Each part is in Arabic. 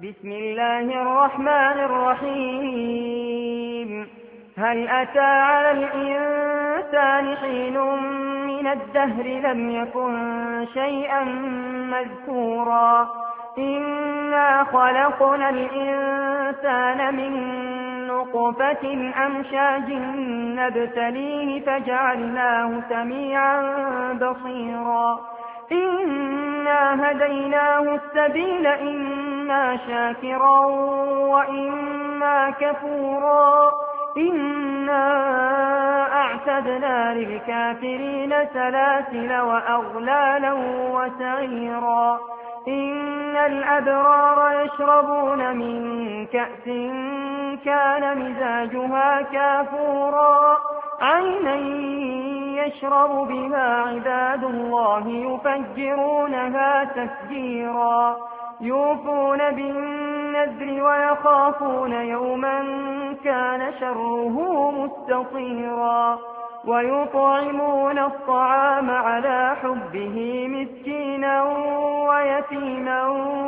بسم الله الرحمن الرحيم. هل أتى على الإنسان حين من الدهر لم يكن شيئا مذكورا إنا خلقنا الإنسان من نطفة أمشاج نبتليه فجعلناه سميعا بصيرا إنا هديناه السبيل إما شاكرا وإما كفورا إنا أعتدنا للكافرين سلاسل وأغلالا وسعيرا إن الأبرار يشربون من كأس كان مزاجها كافورا عينا يشرب بها عباد الله يفجرونها تفجيرا يوفون بالنذر ويخافون يوما كان شره مستطيرا ويطعمون الطعام على حبه مسكينا ويتيما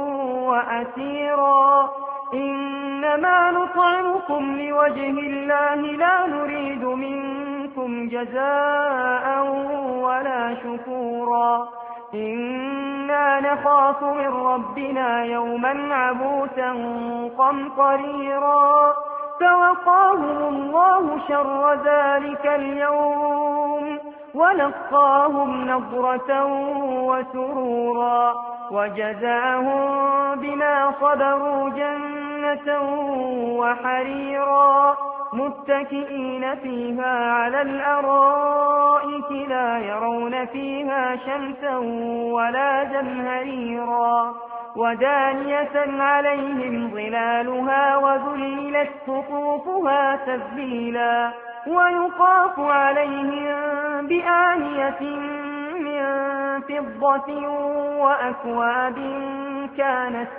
وأسيرا إنما نطعمكم لوجه الله لا نريد منكم جزاء ولا شكورا إنا نخاف من ربنا يوما عبوسا قمطريرا فوقاهم الله شر ذلك اليوم ولقاهم نضرة وسرورا وجزاهم بما صبروا جنة وحريرا متكئين فيها على الأرائك لا يرون فيها شمسا ولا زمهريرا ودانية عليهم ظلالها وذللت قطوفها تذليلا ويطاف عليهم بآنية من فضة وأكواب كانت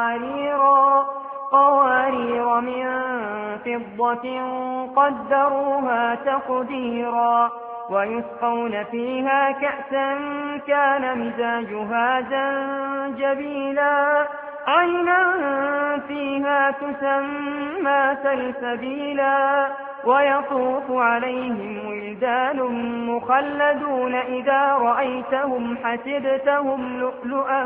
قوارير من فضة قدروها تقديرا ويسقون فيها كأسا كان مزاجها زنجبيلا عينا فيها تسمى سلسبيلا ويطوف عليهم ولدان مخلدون إذا رأيتهم حسبتهم لؤلؤا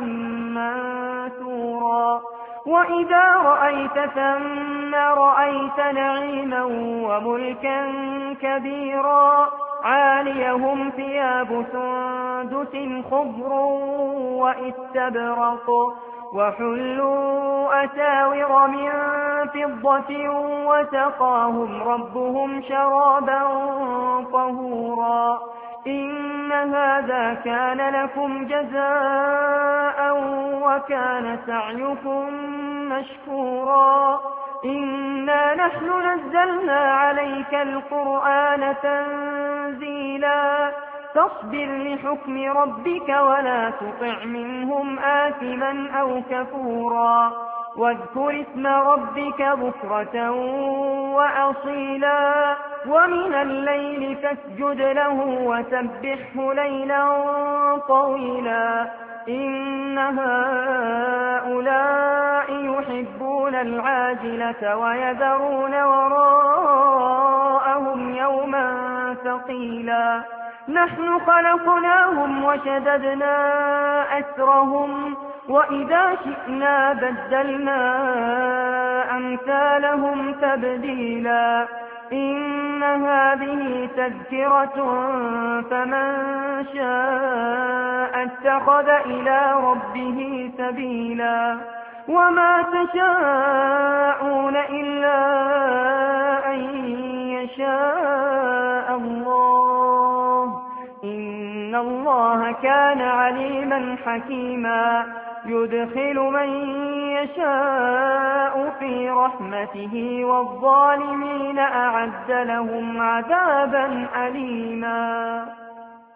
منثورا وإذا رأيت ثم رأيت نعيما وملكا كبيرا عاليهم ثياب سندس خضر واستبرق وحلوا أساور من فضة وسقاهم ربهم شرابا طهورا إن هذا كان لكم جزاء وكان سعيكم مشكورا إنا نحن نزلنا عليك القرآن تنزيلا فاصبر لحكم ربك ولا تطع منهم آثما أو كفورا واذكر اسم ربك بكرة وأصيلا ومن الليل فاسجد له وسبحه ليلا طويلا إن هؤلاء يحبون العاجلة ويذرون وراءهم يوما ثقيلا نحن خلقناهم وشددنا أسرهم وإذا شئنا بدلنا أمثالهم تبديلا إن هذه تذكرة فمن شاء اتخذ إلى ربه سبيلا وما تشاءون إلا أن يشاء الله إن الله كان عليما حكيما يدخل من يشاء في رحمته والظالمين أعد لهم عذابا أليما.